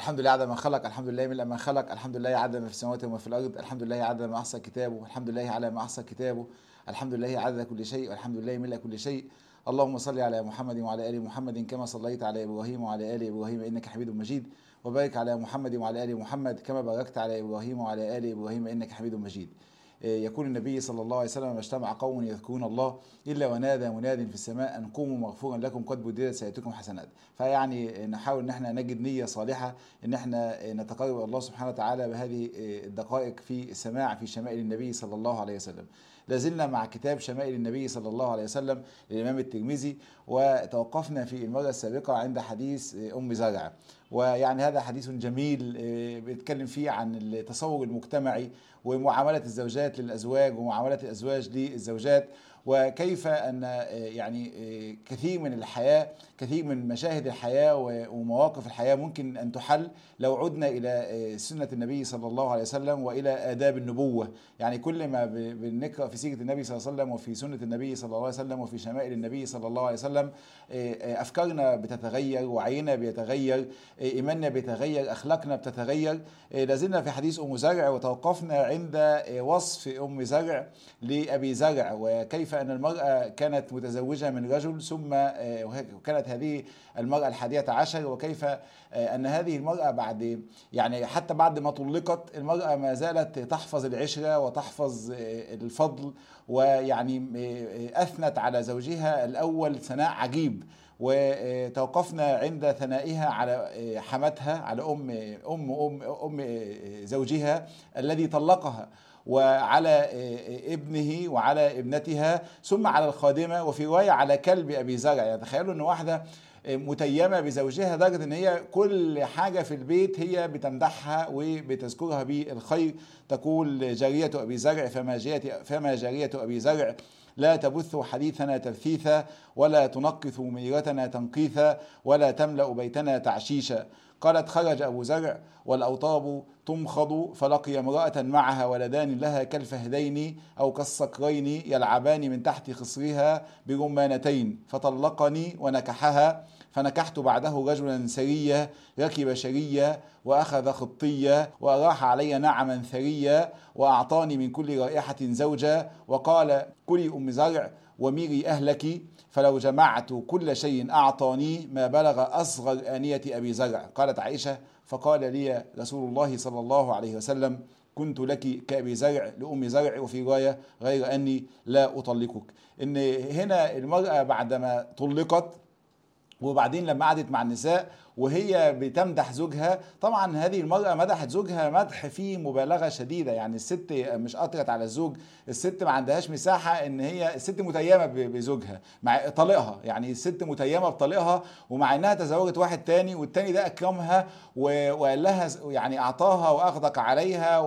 الحمد لله عدد ما خلق، الحمد لله ملء ما خلق، الحمد لله عدد ما في السماوات وما في الارض، الحمد لله عدد ما احصى كتابه، الحمد لله على ما احصى كتابه، الحمد لله عدد كل شيء، والحمد لله ملء كل شيء. اللهم صل على محمد وعلى ال محمد كما صليت على ابراهيم وعلى ال ابراهيم انك حميد مجيد، وبارك على محمد وعلى ال محمد كما باركت على ابراهيم وعلى ال ابراهيم انك حميد مجيد. يقول النبي صلى الله عليه وسلم: ما اجتمع قوم يذكرون الله الا ونادى مناد في السماء ان قوموا مغفورا لكم قد بدلت سيئاتكم حسنات. فيعني نحاول ان احنا نجد نيه صالحه ان احنا نتقرب الله سبحانه وتعالى بهذه الدقائق في السماع في شمائل النبي صلى الله عليه وسلم. لازلنا مع كتاب شمائل النبي صلى الله عليه وسلم للإمام الترمذي، وتوقفنا في المرة السابقة عند حديث أم زرع. ويعني هذا حديث جميل بيتكلم فيه عن التصور المجتمعي ومعاملة الزوجات للأزواج ومعاملة الأزواج للزوجات، وكيف أن يعني كثير من الحياة، كثير من مشاهد الحياة ومواقف الحياة ممكن أن تحل لو عدنا إلى سنة النبي صلى الله عليه وسلم وإلى آداب النبوة. يعني كل ما بنقرأ في سيرة النبي صلى الله عليه وسلم وفي سنة النبي صلى الله عليه وسلم وفي شمائل النبي صلى الله عليه وسلم أفكارنا بتتغير، وعينا بيتغير، إيماننا بيتغير، أخلاقنا بتتغير. لازلنا في حديث أم زرع، وتوقفنا عند وصف أم زرع لأبي زرع، وكيف أن المرأة كانت متزوجة من رجل، ثم كانت هذه المرأة 11، وكيف أن هذه المرأة بعد يعني حتى بعد ما طلقت المرأة ما زالت تحفظ العشرة وتحفظ الفضل، ويعني أثنت على زوجها الأول ثناء عجيب. وتوقفنا عند ثنائها على حماتها، على أم زوجها الذي طلقها، وعلى ابنه وعلى ابنتها، ثم على الخادمة، وفي رواية على كلب أبي زرع. يعني تخيلوا أن واحدة متيمة بزوجها لدرجة ان هي كل حاجة في البيت هي بتمدحها وبتذكرها بالخير. تقول: جارية ابي زرع فما جارية ابي زرع لا تبث حديثنا تبثيثا، ولا تنقث ميرتنا تنقيثا، ولا تملأ بيتنا تعشيشا. قالت: خرج أبو زرع والأوطاب تمخض، فلقي امرأة معها ولدان لها كالفهدين أو كالصقرين يلعبان من تحت خصرها برمانتين، فطلقني ونكحها، فنكحت بعده رجلا سريا ركب شريا وأخذ خطيا وأراح علي نعما ثريا، وأعطاني من كل رائحة زوجا، وقال: كلي أم زرع وميري أهلك، فلو جمعت كل شيء أعطاني ما بلغ أصغر آنية أبي زرع. قالت عائشة: فقال لي رسول الله صلى الله عليه وسلم: كنت لك كأبي زرع لأم زرع، وفي رواية: غير أني لا أطلقك. إن هنا المرأة بعدما طلقت وبعدين لما قعدت مع النساء وهي بتمدح زوجها، طبعا هذه المرأة مدحت زوجها مدح فيه مبالغة شديدة. يعني الست مش قطرت على الزوج، الست ما عندهاش مساحة ان هي الست متيمة بزوجها مع طليقها، يعني الست متيمة بطليقها، ومع انها تزوجت واحد تاني والتاني ده اكرمها وقال لها يعني اعطاها واغدق عليها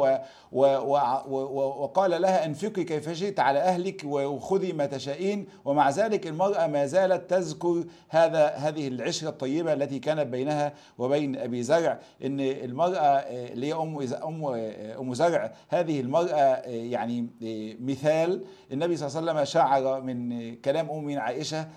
وقال لها: انفقي كيف شئت على اهلك وخذي ما تشائين. ومع ذلك المرأة ما زالت تذكر هذه العشرة الطيبة التي كانت بينها وبين أبي زرع. إن المرأة اللي هي أم زرع، هذه المرأة يعني مثال. النبي صلى الله عليه وسلم شعر من كلام أم عائشة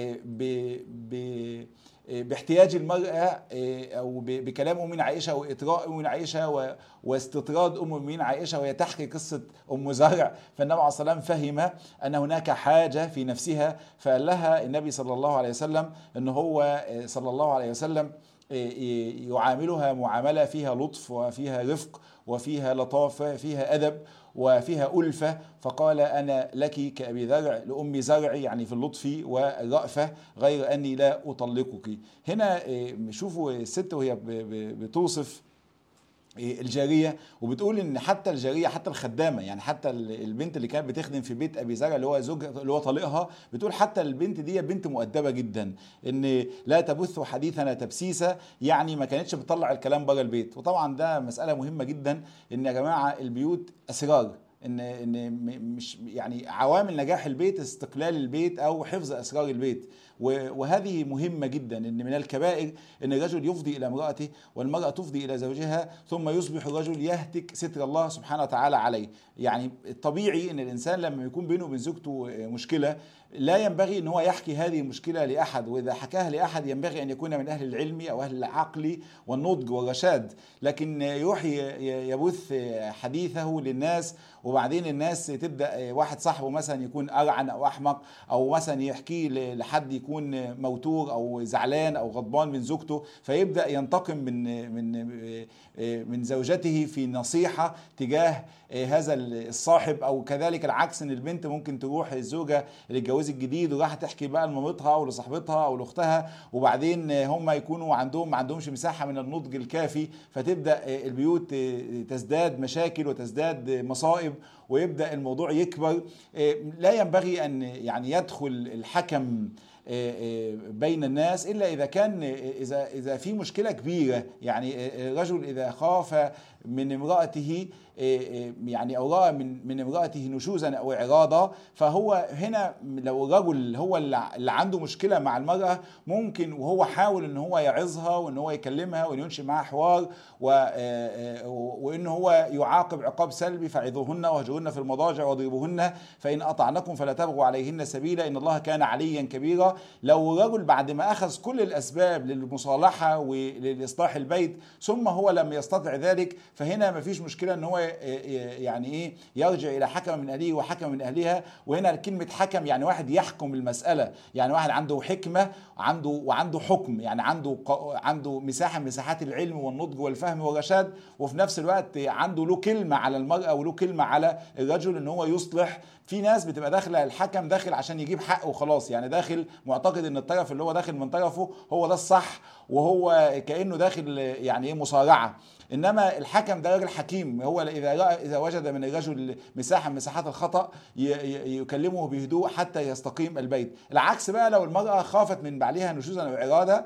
باحتياج المرأة أو بكلام أم عائشة وإطراء أم عائشة واستطراد أم عائشة وهي تحكي قصة أم زرع. فالنبي عليه الصلاة والسلام فهم أن هناك حاجة في نفسها، فقال لها النبي صلى الله عليه وسلم أن هو صلى الله عليه وسلم يعاملها معاملة فيها لطف وفيها رفق وفيها لطافة، فيها أدب وفيها ألفة. فقال: أنا لك كأبي زرع لأم زرع، يعني في اللطف والرأفة، غير أني لا أطلقك. هنا شوفوا الست وهي بتوصف الجارية، وبتقول ان حتى الجارية، حتى الخدامة، يعني حتى البنت اللي كانت بتخدم في بيت ابي زرع اللي هو زوجها اللي هو طليقها، بتقول حتى البنت دي بنت مؤدبة جدا، ان لا تبث حديثنا تبسيسا، يعني ما كانتش بتطلع الكلام بره البيت. وطبعا ده مسألة مهمة جدا، ان يا جماعة البيوت اسرار، مش يعني عوامل نجاح البيت استقلال البيت او حفظ اسرار البيت. وهذه مهمة جدا، ان من الكبائر ان الرجل يفضي الى امرأته والمرأة تفضي الى زوجها، ثم يصبح الرجل يهتك ستر الله سبحانه وتعالى عليه. يعني الطبيعي ان الانسان لما يكون بينه وبين زوجته مشكلة لا ينبغي ان هو يحكي هذه المشكلة لاحد، واذا حكاها لاحد ينبغي ان يكون من اهل العلم او اهل العقل والنضج والرشاد، لكن يروح يبث حديثه للناس، وبعدين الناس تبدا واحد صاحبه مثلا يكون ارعن او احمق، او مثلا يحكيه لحد يكون موتور او زعلان او غضبان من زوجته، فيبدا ينتقم من زوجته في نصيحة تجاه هذا الصاحب. او كذلك العكس، ان البنت ممكن تروح الزوجة اللي اتجوزت جديد وراح تحكي بقى لمامتها او لصاحبتها او لاختها، وبعدين هم يكونوا ما عندهمش مساحة من النضج الكافي، فتبدأ البيوت تزداد مشاكل وتزداد مصائب ويبدأ الموضوع يكبر. لا ينبغي ان يعني يدخل الحكم بين الناس الا اذا كان اذا في مشكله كبيره. يعني الرجل اذا خاف من امرأته يعني او راى من امرأته نشوزا او اعراضا، فهو هنا لو الرجل هو اللي عنده مشكله مع المرأة، ممكن وهو حاول ان هو يعظها وان هو يكلمها وان ينشئ معها حوار وان هو يعاقب عقاب سلبي، فعظوهن واهجروهن في المضاجع واضربوهن فان اطعنكم فلا تبغوا عليهن سبيلا ان الله كان عليا كبيرا. لو الرجل بعد ما اخذ كل الاسباب للمصالحه وللاصلاح البيت ثم هو لم يستطع ذلك، فهنا ما فيش مشكله ان هو يعني ايه يرجع الى حكم من اهله وحكم من اهلها. وهنا كلمه حكم يعني واحد يحكم المساله، يعني واحد عنده حكمه وعنده حكم، يعني عنده مساحه من مساحات العلم والنضج والفهم والرشاد، وفي نفس الوقت عنده له كلمه على المراه وله كلمه على الرجل ان هو يصلح. في ناس بتبقى داخله الحكم داخل عشان يجيب حقه وخلاص، يعني داخل معتقد ان الطرف اللي هو داخل من طرفه هو ده الصح، وهو كانه داخل يعني ايه مصارعه. انما الحكم ده راجل حكيم، هو اذا وجد من الرجل مساحه من مساحات الخطا يكلمه بهدوء حتى يستقيم البيت. العكس بقى لو المراه خافت من بعلها نشوزا او اراده،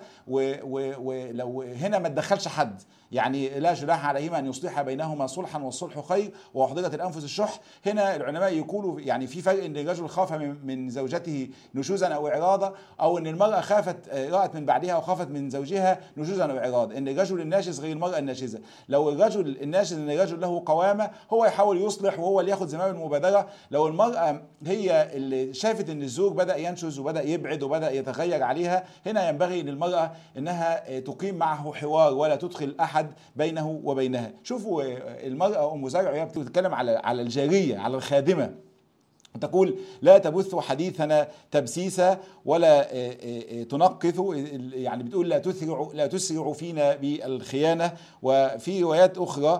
ولو هنا ما تدخلش حد، يعني لا جناح عليهما ان يصلح بينهما صلحا والصلح خير واحضرت الانفس الشح. هنا العلماء يقولوا يعني في فرق ان الرجل خاف من زوجته نشوزا او اعراضا، او ان المراه رأت من بعدها وخافت من زوجها نشوزا او اعراضا. ان الرجل الناشز غير المراه الناشزه. لو الرجل الناشز ان الرجل له قوامه هو يحاول يصلح وهو اللي ياخذ زمام المبادره. لو المراه هي اللي شافت ان الزوج بدا ينشز وبدا يبعد وبدا يتغير عليها، هنا ينبغي للمراه انها تقيم معه حوار ولا تدخل احد بينه وبينها. شوفوا المراه ام زرع وهي بتتكلم على الجاريه على الخادمه، تقول لا تبث حديثنا تبسيسا ولا تنقث، يعني بتقول لا تسرع فينا بالخيانة. وفي روايات أخرى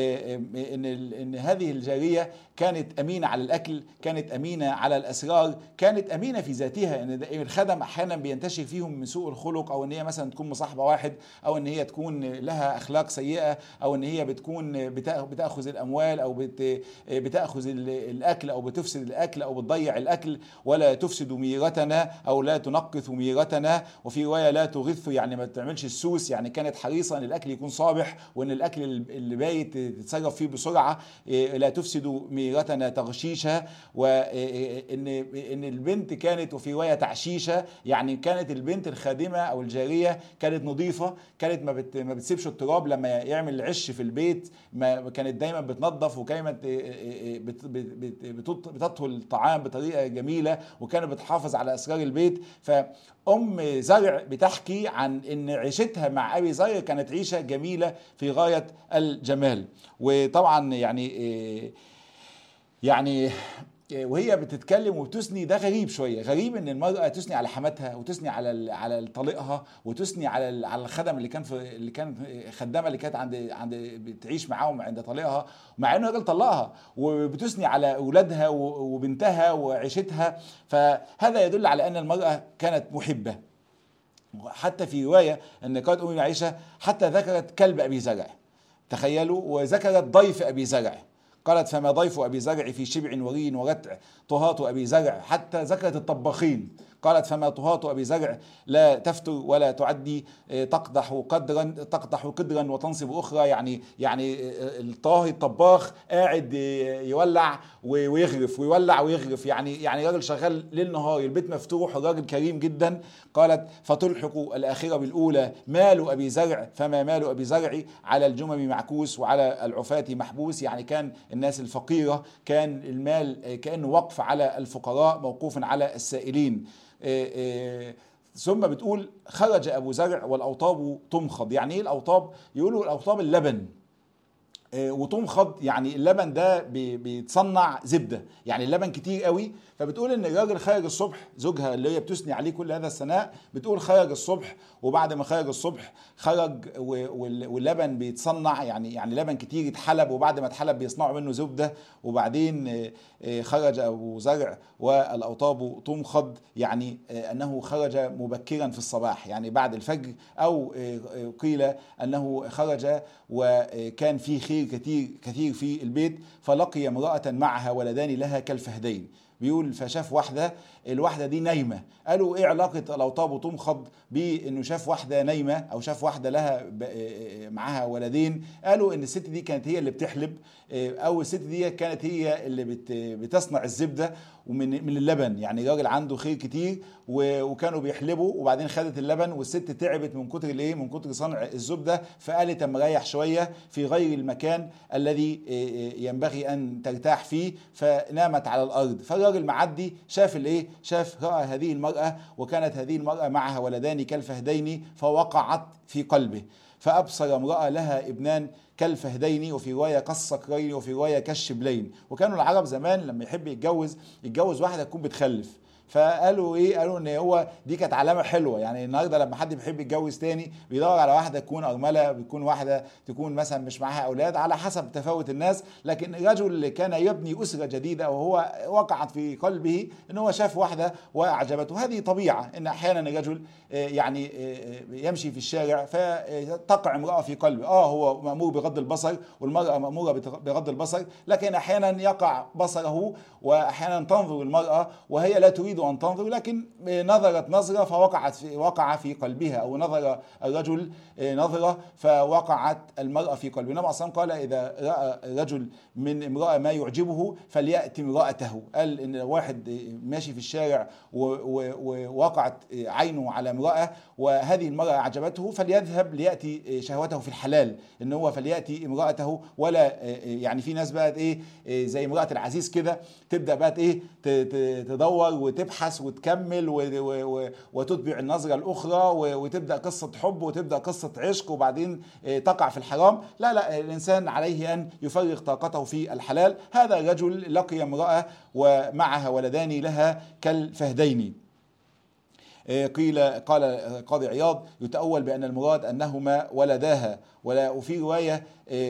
إن هذه الجارية كانت أمينة على الأكل، كانت أمينة على الأسرار، كانت أمينة في ذاتها. إن الخدم أحيانا بينتشر فيهم من سوء الخلق، أو إن هي مثلا تكون مصاحبة واحد، أو إن هي تكون لها أخلاق سيئة، أو إن هي بتكون بتأخذ الأموال، أو بتأخذ الأكل، أو بتفسد الأكل، أو بتضيع الأكل. ولا تفسد ميرتنا أو لا تنقث ميرتنا. وفي رواية لا تغث، يعني ما تعملش السوس، يعني كانت حريصة أن الأكل يكون صابح وأن الأكل اللي بايت تتصرف فيه بسرعة. لا تفسد ميرتنا تغشيشها. وإن البنت كانت، وفي رواية تعشيشة، يعني كانت البنت الخادمة أو الجارية كانت نظيفة، كانت ما بتسيبش التراب لما يعمل عش في البيت، ما كانت دايما بتنظف، وكانت بتطهي الطعام بطريقة جميلة، وكانت بتحافظ على أسرار البيت. فأم زرع بتحكي عن إن عيشتها مع أبي زرع كانت عيشة جميلة في غاية الجمال. وطبعا يعني وهي بتتكلم وبتثني، ده غريب شويه، غريب ان المراه تثني على حماتها وتثني على طليقها وتثني على الخدم اللي كان خدامه اللي كانت عند بتعيش معاهم عند طليقها، مع انه الراجل طلقها، وبتثني على اولادها وبنتها وعيشتها. فهذا يدل على ان المراه كانت محبه. حتى في روايه ان قالت ام عائشه حتى ذكرت كلب ابي زرع، تخيلوا، وذكرت ضيف ابي زرع، قالت فما ضيف أبي زرع في شبع وري ورتع طهاة أبي زرع. حتى ذكرت الطباخين، قالت فما طهاة أبي زرع لا تفتر ولا تعدي، تقدح قدرا وتنصب أخرى. يعني الطاهي الطباخ قاعد يولع ويغرف ويولع ويغرف، يعني راجل شغال ليل نهار، البيت مفتوح، الراجل كريم جدا. قالت فتلحق الآخرة بالأولى، مال أبي زرع فما مال أبي زرع، على الجمم معكوس وعلى العفاة محبوس. يعني كان الناس الفقيرة كان المال كأنه وقف على الفقراء، موقوف على السائلين. ثم بتقول خرج أبو زرع والأوطاب تمخض. يعني إيه الأوطاب؟ يقولوا الأوطاب اللبن، وتمخض يعني اللبن ده بيتصنع زبده، يعني اللبن كتير قوي. فبتقول ان الراجل خرج الصبح، زوجها اللي هي بتثني عليه كل هذا الثناء بتقول خرج الصبح، وبعد ما خرج الصبح خرج واللبن بيتصنع، يعني لبن كتير يتحلب، وبعد ما اتحلب بيصنعوا منه زبده. وبعدين خرج ابو زرع والاوطاب تمخض، يعني انه خرج مبكرا في الصباح، يعني بعد الفجر، او قيل انه خرج وكان في خير كثير في البيت. فلقي امرأة معها ولدان لها كالفهدين. بيقول فشاف واحدة، الواحدة دي نايمة. قالوا ايه علاقة الأوطاب تمخض بانه شاف واحدة نايمة او شاف واحدة لها معها ولدين؟ قالوا ان الست دي كانت هي اللي بتحلب، او الست دي كانت هي اللي بتصنع الزبدة ومن اللبن. يعني راجل عنده خير كتير وكانوا بيحلبوا، وبعدين خدت اللبن، والست تعبت من كتر الايه، من كتر صنع الزبدة، فقالت اما اريح شوية في غير المكان الذي ينبغي ان ترتاح فيه، فنامت على الارض. فالراجل معدي شاف الايه، رأى هذه المرأة، وكانت هذه المرأة معها ولدان كالفهدين، فوقعت في قلبه. فأبصر امرأة لها ابنان كالفهدين، وفي رواية كالصقرين، وفي رواية كالشبلين. وكانوا العرب زمان لما يحب يتجوز واحدة تكون بتخلف، فقالوا ايه، قالوا ان هو دي كانت علامه حلوه. يعني النهارده لما حد بيحب يتجوز تاني بيدور على واحده تكون ارمله، بتكون واحده تكون مثلا مش معاها اولاد، على حسب تفاوت الناس. لكن الرجل اللي كان يبني اسره جديده، وهو وقعت في قلبه ان هو شاف واحده واعجبته. هذه طبيعه، ان احيانا الرجل يعني يمشي في الشارع فتقع امراه في قلبه. هو مامور بغض البصر والمراه ماموره بغض البصر، لكن احيانا يقع بصره، واحيانا تنظر المراه وهي لا تريد أن تنظر، لكن نظرت نظرة وقع في قلبها، أو نظر الرجل نظرة فوقعت المرأة في قلبه. النبي صلى الله عليه وسلم قال إذا رأى الرجل من امرأة ما يعجبه فليأتي امرأته. قال إن واحد ماشي في الشارع ووقعت عينه على امرأة، وهذه المرأة أعجبته، فليذهب ليأتي شهوته في الحلال، إن هو فليأتي امرأته. ولا يعني في ناس بقت إيه زي امرأة العزيز كده، تبدأ بقت إيه تدور وتبحث وتكمل وتتبع النظرة الأخرى، وتبدأ قصة حب وتبدأ قصة عشق، وبعدين تقع في الحرام. لا، الإنسان عليه أن يفرغ طاقته في الحلال. هذا الرجل لقي امرأة ومعها ولدان لها كالفهدين. قال قاضي عياض يتأول بأن المراد أنهما ولداها، وفي رواية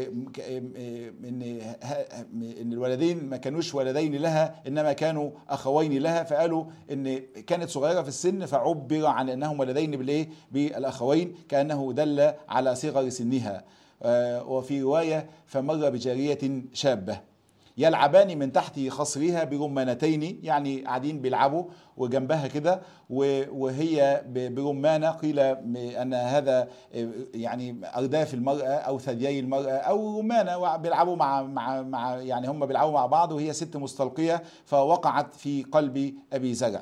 إن الولدين ما كانوش ولدين لها، إنما كانوا أخوين لها. فقالوا إن كانت صغيرة في السن فعبر عن أنهم ولدين بالأخوين، كأنه دل على صغر سنها. وفي رواية فمر بجارية شابة يلعبان من تحت خصرها برمانتين، يعني قاعدين بيلعبوا وجنبها كده وهي برمانة. قيل أن هذا يعني أرداف المرأة أو ثديي المرأة أو رمانة، وبيلعبوا مع يعني هم بيلعبوا مع بعض، وهي ست مستلقية، فوقعت في قلب أبي زرع.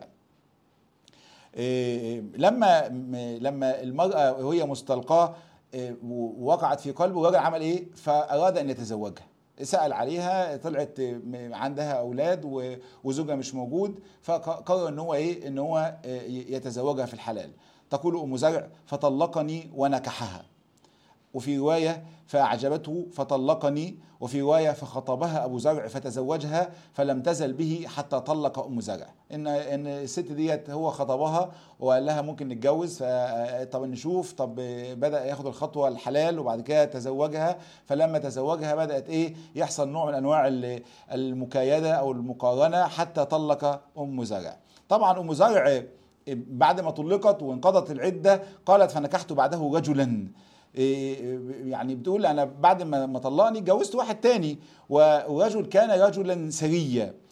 لما المرأة وهي مستلقاة ووقعت في قلبه، الراجل عمل إيه؟ فأراد أن يتزوجها. سأل عليها، طلعت عندها أولاد وزوجها مش موجود، فقرر إن هو يتزوجها في الحلال. تقول أم زرع فطلقني ونكحها، وفي رواية فأعجبته فطلقني، وفي رواية فخطبها أبو زرع فتزوجها فلم تزل به حتى طلق أم زرع. إن الست ديت هو خطبها وقال لها ممكن نتجوز، طب نشوف، طب بدأ ياخد الخطوة الحلال، وبعد كده تزوجها. فلما تزوجها بدأت يحصل نوع من أنواع المكايدة أو المقارنة حتى طلق أم زرع. طبعا أم زرع بعد ما طلقت وانقضت العدة قالت فنكحت بعده رجلا، يعني بتقول انا بعد ما طلقني اتجوزت واحد تاني، ورجل كان رجلا سريا.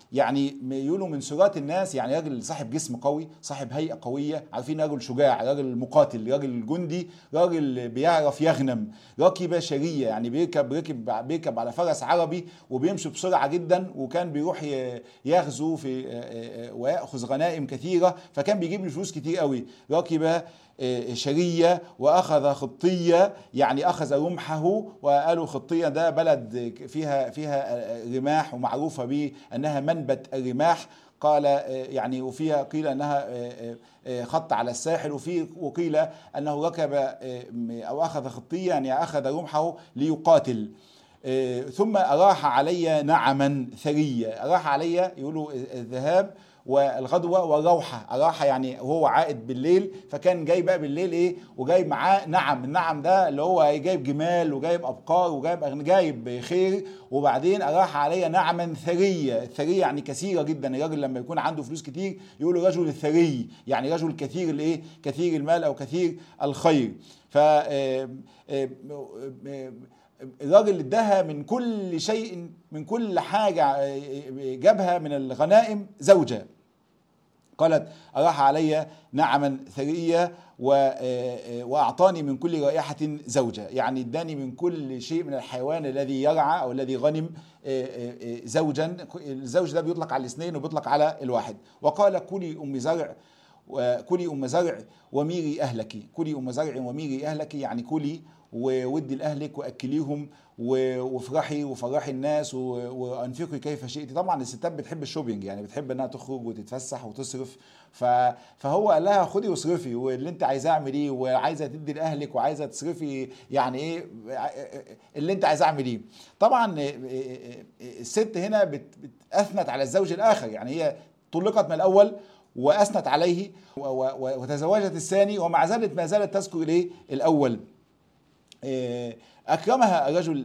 يعني يقولوا من سرات الناس، يعني راجل صاحب جسم قوي، صاحب هيئة قوية، عارفين راجل شجاع، راجل مقاتل، راجل جندي، راجل بيعرف يغنم، راكب شرية، يعني بيركب على فرس عربي وبيمشي بسرعة جدا، وكان بيروح يغزو في ويأخذ غنائم كثيرة، فكان بيجيب له فلوس كتير قوي. راكب شرية وأخذ خطية، يعني أخذ رمحه، وقالوا خطية ده بلد فيها رماح ومعروفة بأنها منبت الرماح. قال يعني، وفيها قيل أنها خط على الساحل، وقيل أنه ركب أو أخذ خطية، يعني أخذ رمحه ليقاتل. ثم أراح علي نعما ثرية. أراح علي يقولوا الذهاب والغدوة والروحة. أراح يعني وهو عائد بالليل، فكان جاي بقى بالليل إيه، وجايب معاه نعم. النعم ده اللي هو جايب جمال وجايب أبقار وجايب خير. وبعدين أراح علي نعما ثرية. الثرية يعني كثيرة جدا. الراجل لما يكون عنده فلوس كتير يقولوا رجل الثري، يعني رجل كثير الإيه، كثير المال أو كثير الخير. ف الراجل اداها من كل شيء، من كل حاجة جابها من الغنائم زوجة. قالت أراح علي نعما ثرية وأعطاني من كل رائحة زوجة، يعني اداني من كل شيء من الحيوان الذي يرعى أو الذي غنم زوجا. الزوج ده بيطلق على الاثنين وبيطلق على الواحد. وقال كلي أم زرع، كلي أم زرع وميري أهلك. كلي أم زرع وميري أهلك، يعني كلي وودي لأهلك وأكليهم وافرحي وفرحي الناس وأنفقي كيف شئتي. طبعا الستات بتحب الشوبينج، يعني بتحب انها تخرج وتتفسح وتصرف. فهو قال لها خدي واصرفي، واللي انت عايزاه اعمليه، وعايزه تدي لاهلك وعايزه تصرفي، يعني ايه اللي انت عايزاه اعمليه. طبعا الست هنا اثنت على الزوج الاخر، يعني هي طلقت من الاول واثنت عليه وتزوجت الثاني، ومع ذلك ما زالت تذكر اليه الاول. أكرمها الرجل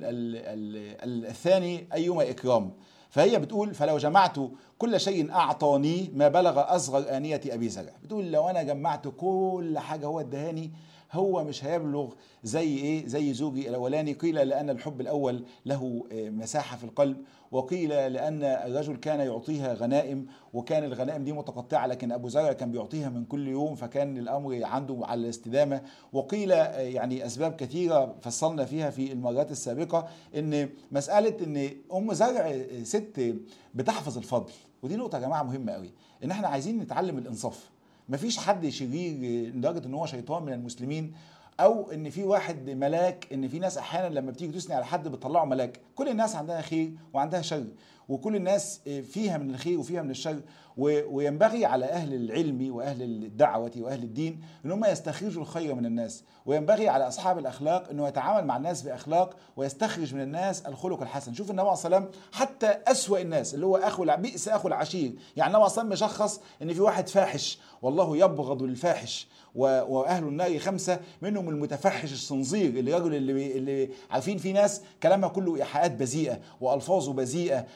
الثاني أيما إكرام. فهي بتقول فلو جمعت كل شيء أعطاني ما بلغ أصغر آنية أبي زرع. بتقول لو أنا جمعت كل حاجة هو ادهاني، هو مش هيبلغ زي ايه، زي زوجي الاولاني. قيل لان الحب الاول له مساحه في القلب، وقيل لان الرجل كان يعطيها غنائم، وكان الغنائم دي متقطعه، لكن ابو زرع كان بيعطيها من كل يوم، فكان الامر عنده على الاستدامه. وقيل يعني اسباب كثيره فصلنا فيها في المرات السابقه، ان مساله ان ام زرع ست بتحفظ الفضل. ودي نقطه يا جماعه مهمه قوي، ان احنا عايزين نتعلم الانصاف. مفيش حد شرير لدرجه ان هو شيطان من المسلمين، او ان في واحد ملاك. ان في ناس احيانا لما بتيجي تثني على حد بتطلعه ملاك. كل الناس عندها خير وعندها شر، وكل الناس فيها من الخير وفيها من الشر. وينبغي على اهل العلم واهل الدعوه واهل الدين ان هم يستخرجوا الخير من الناس، وينبغي على اصحاب الاخلاق انه يتعامل مع الناس باخلاق ويستخرج من الناس الخلق الحسن. شوف النبي صلى الله عليه وسلم حتى اسوأ الناس اللي هو بئس اخو العشير، يعني النبي صلى الله عليه وسلم مشخص ان في واحد فاحش والله يبغض الفاحش، واهل النار 5 منهم المتفحش الصنزير، الرجل اللي عارفين في ناس كلامها كله ايحاءات بذيئه والفاظه بذيئه،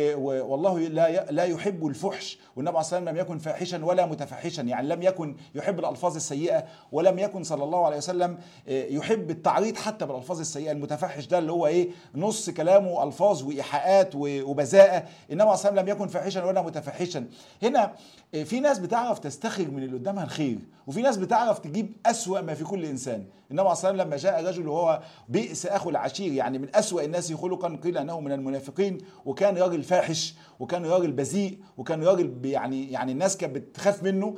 والله لا يحب الفحش. والنبي عليه الصلاه والسلام لم يكن فاحشا ولا متفحشا، يعني لم يكن يحب الالفاظ السيئه، ولم يكن صلى الله عليه وسلم يحب التعريض حتى بالالفاظ السيئه. المتفحش ده اللي هو ايه، نص كلامه الفاظ وايحاءات وبذاءه. النبي عليه الصلاه والسلام لم يكن فاحشا ولا متفحشا. هنا في ناس بتعرف تستخرج من اللي قدامها الخير، وفي ناس بتعرف تجيب أسوأ ما في كل إنسان. النبي عليه الصلاة والسلام لما جاء رجل وهو بئس أخو العشير، يعني من أسوأ الناس خلقا، قيل أنه من المنافقين، وكان راجل فاحش وكان راجل بذيء وكان راجل يعني الناس كانت بتخاف منه،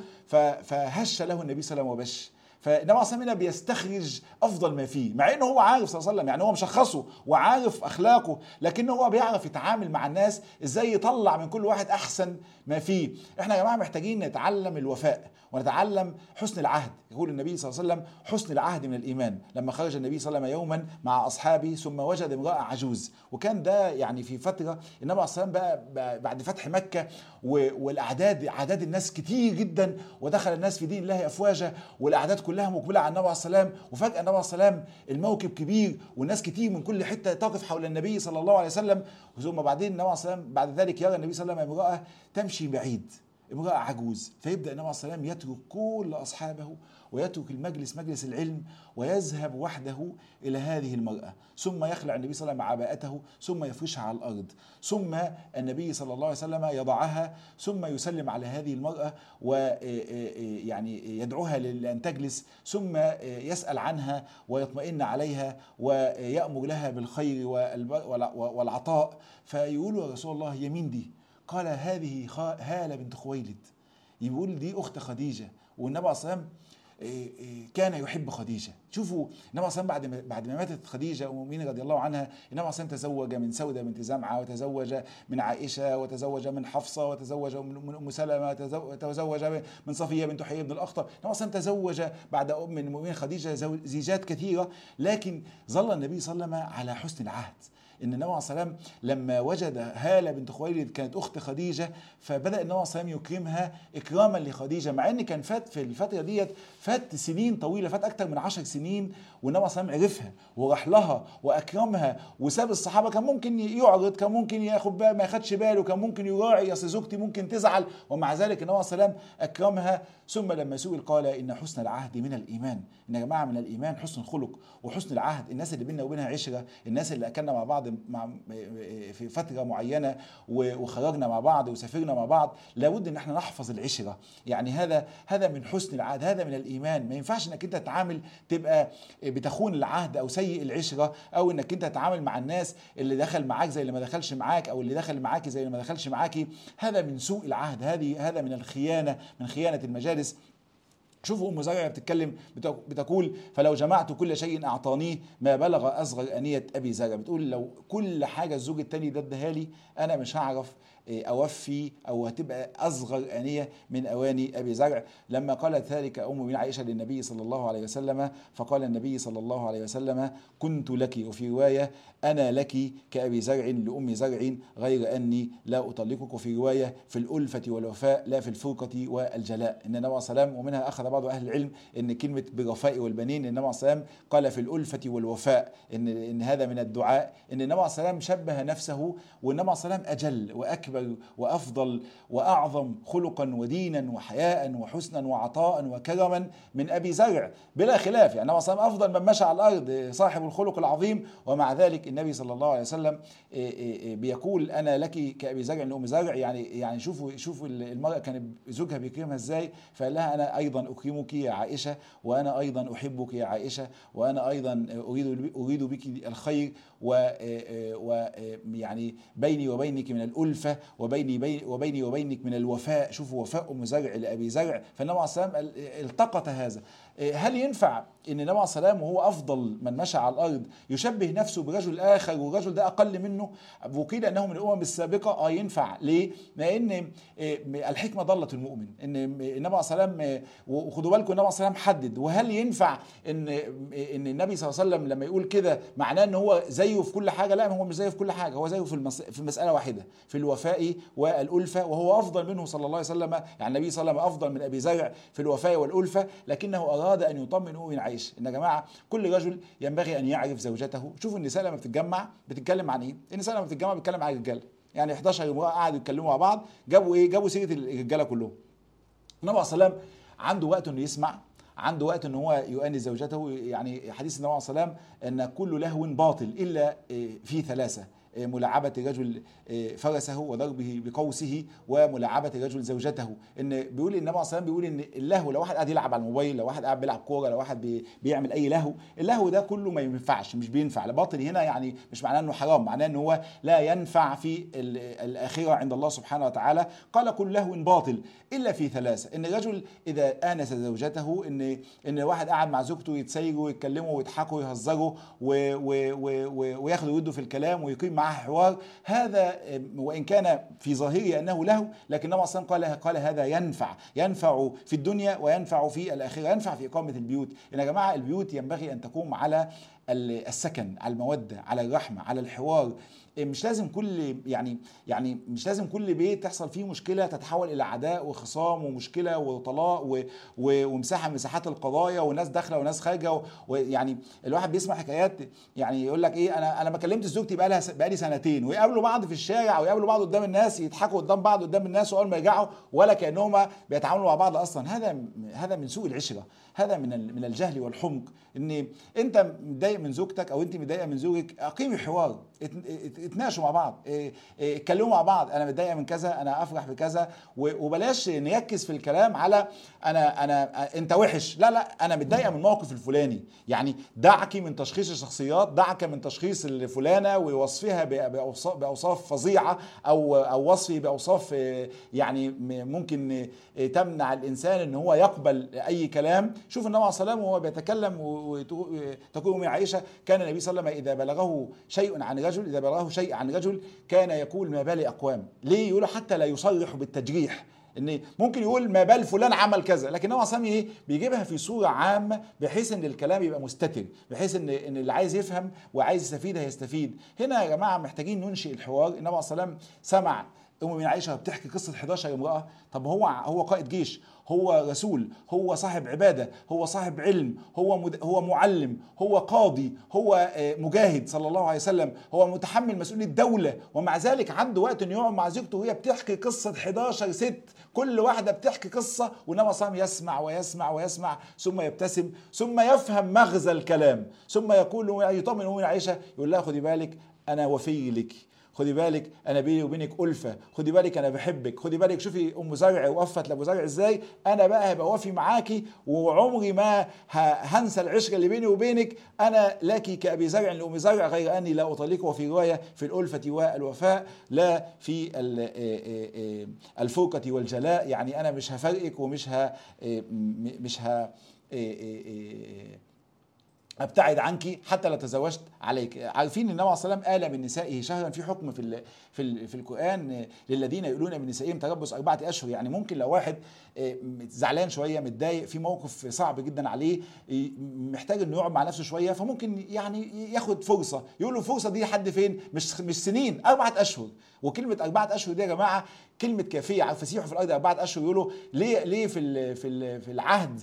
فهش له النبي صلى الله عليه وسلم وبش. فالنبي عليه الصلاه والسلام بيستخرج افضل ما فيه، مع انه هو عارف صلى الله عليه وسلم، يعني هو مشخصه وعارف اخلاقه، لكنه هو بيعرف يتعامل مع الناس ازاي يطلع من كل واحد احسن ما فيه. احنا يا جماعه محتاجين نتعلم الوفاء ونتعلم حسن العهد. يقول النبي صلى الله عليه وسلم حسن العهد من الايمان. لما خرج النبي صلى الله عليه وسلم يوما مع اصحابه ثم وجد امراه عجوز، وكان ده يعني في فتره النبي عليه الصلاه والسلام بقى بعد فتح مكه اعداد الناس كتير جدا، ودخل الناس في دين الله افواجا، والاعداد كلها مقبله على النبي عليه السلام. وفجاه النبي عليه السلام الموكب كبير والناس كتير من كل حته تقف حول النبي صلى الله عليه وسلم. ثم بعدين النبي عليه السلام بعد ذلك يرى النبي صلى الله عليه وسلم امراه تمشي بعيد. امرأة عجوز. فيبدأ النبي عليه الصلاة والسلام يترك كل أصحابه ويترك المجلس، مجلس العلم، ويذهب وحده إلى هذه المرأة، ثم يخلع النبي صلى الله عليه وسلم عباءته، ثم يفرشها على الأرض، ثم النبي صلى الله عليه وسلم يضعها، ثم يسلم على هذه المرأة ويعني يدعوها لأن تجلس، ثم يسأل عنها ويطمئن عليها ويأمر لها بالخير والعطاء. فيقولوا يا رسول الله يمين دي؟ قال هذه هالة بنت خويلد. يقول دي أخت خديجة، والنبي عليه الصلاة والسلام كان يحب خديجة. شوفوا النبي عليه الصلاة والسلام بعد ما ماتت خديجة أم المؤمنين رضي الله عنها، النبي عليه الصلاة والسلام تزوج من سودة بنت زمعة، وتزوج من عائشة، وتزوج من حفصة، وتزوج من أم سلمة، وتزوج من صفية بنت حيي بن الأخطب. النبي عليه الصلاة والسلام تزوج بعد أم المؤمنين خديجة زيجات كثيرة، لكن ظل النبي صلى الله عليه وسلم على حسن العهد. ان النبي عليه الصلاه والسلام لما وجد هاله بنت خويلد كانت اخت خديجه، فبدا النبي عليه الصلاه والسلام يكرمها اكراما لخديجه، مع ان كان فات في الفتره ديت فات سنين طويله، فات اكتر من 10 سنين، والنبي عليه الصلاه والسلام عرفها وراح لها واكرمها وساب الصحابه. كان ممكن يعرض، كان ممكن ياخد باله ما ياخدش باله، كان ممكن يراعي اصل زوجتي ممكن تزعل، ومع ذلك النبي عليه الصلاه والسلام اكرمها. ثم لما سئل قال ان حسن العهد من الايمان. ان يا جماعه من الايمان حسن الخلق وحسن العهد. الناس اللي بيننا وبينها عشره، الناس اللي اكلنا مع بعض في فتره معينه وخرجنا مع بعض وسافرنا مع بعض، لابد ان احنا نحفظ العشره. يعني هذا من حسن العهد، هذا من الايمان. ما ينفعش انك انت تتعامل تبقى بتخون العهد او سيء العشره، او انك انت تتعامل مع الناس اللي دخل معاك زي اللي ما دخلش معاك، او اللي دخل معاكي زي اللي ما دخلش معاكي. هذا من سوء العهد، هذا من الخيانه، من خيانه المجالس. شوفوا ام زرع بتتكلم بتقول فلو جمعت كل شيء اعطانيه ما بلغ اصغر انيه ابي زرع. بتقول لو كل حاجه الزوج التاني ده اداها لي انا مش هعرف اوفي، او هتبقى اصغر انيه من اواني ابي زرع. لما قالت ذلك ام من عائشه للنبي صلى الله عليه وسلم، فقال النبي صلى الله عليه وسلم كنت لك، وفي روايه انا لك كابي زرع لام زرع، غير اني لا اطلقك، وفي روايه في الالفه والوفاء لا في الفرقه والجلاء. ان النبي صلى الله عليه وسلم، ومنها اخذ بعض اهل العلم ان كلمه بالرفاء والبنين، النبي صلى الله عليه وسلم قال في الالفه والوفاء، ان هذا من الدعاء. ان النبي صلى الله عليه وسلم شبه نفسه، والنبي صلى الله عليه وسلم اجل واكبر وافضل واعظم خلقا ودينا وحياء وحسنا وعطاء وكرما من ابي زرع بلا خلاف. يعني النبي صلى الله عليه وسلم افضل من مشى على الارض، صاحب الخلق العظيم، ومع ذلك النبي صلى الله عليه وسلم بيقول انا لك كابي زرع لام زرع. يعني شوفوا المراه كان زوجها بيكرمها ازاي، فقال لها انا ايضا اكرمك يا عائشه، وانا ايضا احبك يا عائشه، وانا ايضا اريد بك الخير، ويعني بيني وبينك من الالفه، وبيني وبينك من الوفاء. شوفوا وفاء ام زرع لابي زرع. فالنبي عليه الصلاه والسلام التقط هذا. هل ينفع ان النبي عليه الصلاه والسلام وهو افضل من مشى على الارض يشبه نفسه برجل اخر والرجل ده اقل منه؟ وقيل انه من الامم السابقه. ينفع. ليه؟ لان الحكمه ضلت المؤمن. ان النبي عليه الصلاه والسلام، وخدوا بالكم النبي عليه الصلاه والسلام حدد. وهل ينفع ان النبي صلى الله عليه وسلم لما يقول كده معناه ان هو زيه في كل حاجه؟ لا، هو مش زيه في كل حاجه، هو زيه في مساله واحده، في الوفاء والالفه، وهو افضل منه صلى الله عليه وسلم. يعني النبي صلى الله عليه وسلم افضل من ابي زرع في الوفاء والالفه، لكنه اراد ان يطمئن من عائشه. ان يا جماعه كل رجل ينبغي ان يعرف زوجته. شوفوا النساء لما بتتجمع بتتكلم عن ايه؟ النساء لما بتتجمع بتتكلم عن الرجاله. يعني 11 امراه قعدوا يتكلموا مع بعض، جابوا ايه؟ جابوا سيره الرجاله كلهم. النبي عليه الصلاه والسلام عنده وقت انه يسمع، عنده وقت ان هو يؤنس زوجته. يعني حديث النبي عليه الصلاه والسلام ان كل لهو باطل الا في ثلاثه: ملاعبة رجل فرسه وضربه بقوسه، وملاعبة رجل زوجته. ان بيقول النبي عليه الصلاه والسلام بيقول ان اللهو، لو واحد قاعد يلعب على الموبايل، لو واحد قاعد بيلعب كوره، لو واحد بيعمل اي لهو، اللهو ده كله ما ينفعش، مش بينفع. الباطل هنا يعني مش معناه انه حرام، معناه ان هو لا ينفع في الاخره عند الله سبحانه وتعالى. قال كل لهو باطل الا في ثلاثه: ان الرجل اذا انس زوجته، ان واحد قاعد مع زوجته يتسيروا ويتكلموا ويضحكوا ويهزروا وياخدوا ويدوا في الكلام ويقيم معها حوار، هذا وان كان في ظاهره انه له، لكن النبي صلى الله عليه وسلم قال هذا ينفع في الدنيا وينفع في الاخره، ينفع في اقامه البيوت. ان يا جماعه البيوت ينبغي ان تقوم على السكن، على المودة، على الرحمة، على الحوار. مش لازم كل مش لازم كل بيت تحصل فيه مشكله تتحول الى عداء وخصام ومشكله وطلاق ومساحه من مساحات القضايا وناس داخله وناس خارجه. ويعني الواحد بيسمع حكايات، يعني يقول لك ايه، انا ما كلمتش زوجتي بقالي سنتين، ويقابلوا بعض في الشارع او يقابلوا بعض قدام الناس، يضحكوا قدام بعض قدام الناس، واول ما يرجعوا ولا كانهم بيتعاملوا مع بعض اصلا. هذا من سوء العشره، هذا من الجهل والحمق. ان انت متضايق من زوجتك او انت متضايقه من زوجك، اقيمي حوار، اتناقشوا مع بعض، اتكلموا مع بعض، انا متضايقه من كذا، انا افرح بكذا، وبلاش نركز في الكلام على انت وحش. لا انا متضايقه من الموقف الفلاني. يعني دعك من تشخيص الشخصيات، دعك من تشخيص الفلانه ووصفها باوصاف فظيعه او وصفه باوصاف يعني ممكن تمنع الانسان ان هو يقبل اي كلام. شوف النبي عليه الصلاه والسلام وهو بيتكلم، وتقول ام عائشه كان النبي صلى الله عليه وسلم اذا بلغه شيء عن رجل كان يقول ما بال اقوام. ليه يقولوا؟ حتى لا يصرح بالتجريح، ان ممكن يقول ما بال فلان عمل كذا، لكن هو اصلا ايه بيجيبها في صوره عامه بحيث ان الكلام يبقى مستتر، بحيث ان اللي عايز يفهم وعايز يستفيد هيستفيد. هنا يا جماعه محتاجين ننشئ الحوار. النبي عليه الصلاه والسلام سمع ام عائشه بتحكي قصه 11 امراه. طب هو قائد جيش، هو رسول، هو صاحب عباده، هو صاحب علم، هو معلم، هو قاضي، هو مجاهد صلى الله عليه وسلم، هو متحمل مسؤوليه الدوله، ومع ذلك عنده وقت انه يقعد مع زوجته وهي بتحكي قصه 11 ست، كل واحده بتحكي قصه، والنبي صلى الله عليه وسلم يسمع ويسمع ويسمع، ثم يبتسم، ثم يفهم مغزى الكلام، ثم يقول يطمن ام عائشه، يقول لها خدي بالك انا وفي لك، خدي بالك انا بيني وبينك ألفة، خدي بالك انا بحبك، خدي بالك شوفي ام زرع وقفت لابو زرع ازاي، انا بقى هبقى وافي معاكي، وعمري ما هنسى العشره اللي بيني وبينك، انا لك كابي زرع لام زرع، غير اني لا اطلقه. وفي روايه في الألفة والوفاء لا في الفرقة والجلاء، يعني انا مش هفرقك ومش مش ابتعد عنك حتى لا تزوجت عليك. عارفين النبي عليه الصلاه والسلام آل من نسائه شهرا، في حكم في القرآن للذين يؤلون من نسائهم تربص 4 أشهر. يعني ممكن لو واحد زعلان شويه، متضايق في موقف صعب جدا عليه، محتاج انه يقعد مع نفسه شويه، فممكن يعني ياخد فرصه. يقول له الفرصه دي حد فين؟ مش سنين، 4 أشهر. وكلمه 4 أشهر دي يا جماعه كلمه كافيه. فسيحوا في الارض 4 أشهر. يقولوا ليه في العهد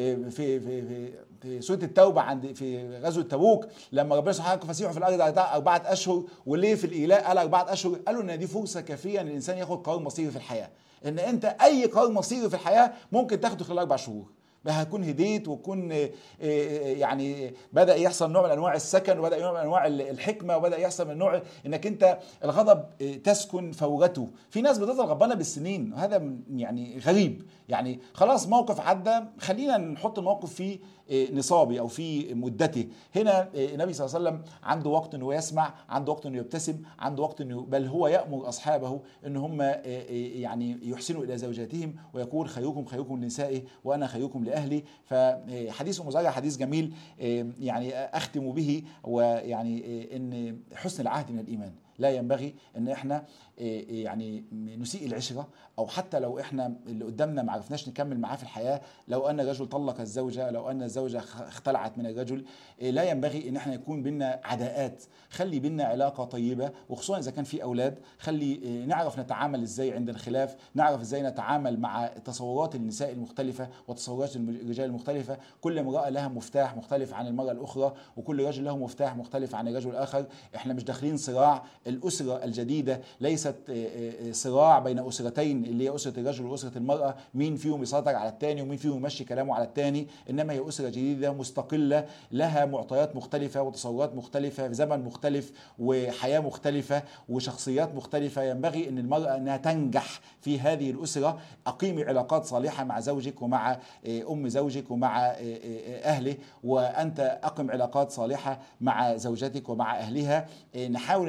في سوره التوبه في غزوه تبوك لما ربنا سبحانه وتعالى فسيحوا في الارض 4 أشهر، وليه في الايلاء قال 4 أشهر؟ قالوا ان دي فرصه كافيه ان الانسان ياخد قرار مصيري في الحياه. ان انت اي قرار مصيري في الحياه ممكن تاخده خلال 4 شهور، هتكون هديت وتكون يعني بدا يحصل نوع من انواع السكن، وبدا نوع من انواع الحكمه، وبدا يحصل من نوع انك انت الغضب تسكن فورته. في ناس بتفضل غضبانه بالسنين، وهذا يعني غريب. يعني خلاص موقف عدى، خلينا نحط الموقف في نصابي او في مدته. هنا النبي صلى الله عليه وسلم عنده وقت انه يسمع، عنده وقت انه يبتسم، عنده وقت انه بل هو يامر اصحابه ان هم يعني يحسنوا الى زوجاتهم، ويقول خيركم خيركم لنسائه وانا خيركم لاهلي. فحديث ام زرع حديث جميل يعني اختم به، ويعني ان حسن العهد من الايمان. لا ينبغي ان احنا يعني نسيء العشره، او حتى لو احنا اللي قدامنا ما عرفناش نكمل معاه في الحياه، لو ان الرجل طلق الزوجه، لو ان الزوجه اختلعت من الرجل، لا ينبغي ان احنا يكون بينا عداءات. خلي بينا علاقه طيبه، وخصوصا اذا كان في اولاد. خلي نعرف نتعامل ازاي عند الخلاف، نعرف ازاي نتعامل مع تصورات النساء المختلفه وتصورات الرجال المختلفه. كل امراه لها مفتاح مختلف عن المراه الاخرى، وكل رجل له مفتاح مختلف عن الرجل الاخر. احنا مش داخلين صراع. الاسره الجديده ليست صراع بين اسرتين، اللي هي اسره الرجل واسره المراه، مين فيهم يسيطر على الثاني ومين فيهم يمشي كلامه على الثاني. انما هي اسره جديده مستقله، لها معطيات مختلفه وتصورات مختلفه في زمن مختلف وحياه مختلفه وشخصيات مختلفه. ينبغي ان المراه انها تنجح في هذه الاسره. اقيمي علاقات صالحه مع زوجك ومع ام زوجك ومع اهله، وانت اقم علاقات صالحه مع زوجتك ومع اهلها. نحاول ان احنا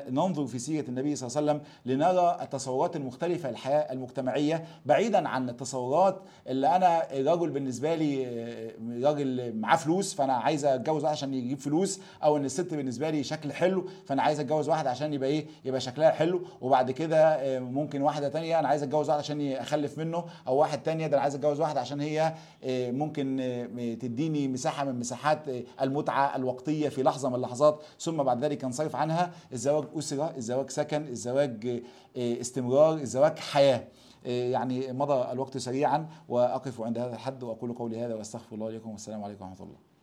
ننظر في سيرة النبي صلى الله عليه وسلم لنرى التصورات المختلفة للحياة المجتمعية، بعيدا عن التصورات اللي أنا الرجل بالنسبة لي راجل معاه فلوس فأنا عايز أتجوز واحد عشان يجيب فلوس، أو إن الست بالنسبة لي شكل حلو فأنا عايز أتجوز واحد عشان يبقى إيه، يبقى شكلها حلو. وبعد كده ممكن واحدة تانية أنا عايز أتجوز واحد عشان أخلف منه، أو واحد تانية ده أنا عايز أتجوز واحد عشان هي ممكن تديني مساحة من مساحات المتعة الوقتية في لحظة من اللحظات ثم بعد ذلك انصرف عنها. الزواج أسرة، الزواج سكن، الزواج استمرار، الزواج حياة. يعني مضى الوقت سريعا وأقف عند هذا الحد وأقول قولي هذا وأستغفر الله لكم، والسلام عليكم ورحمة الله.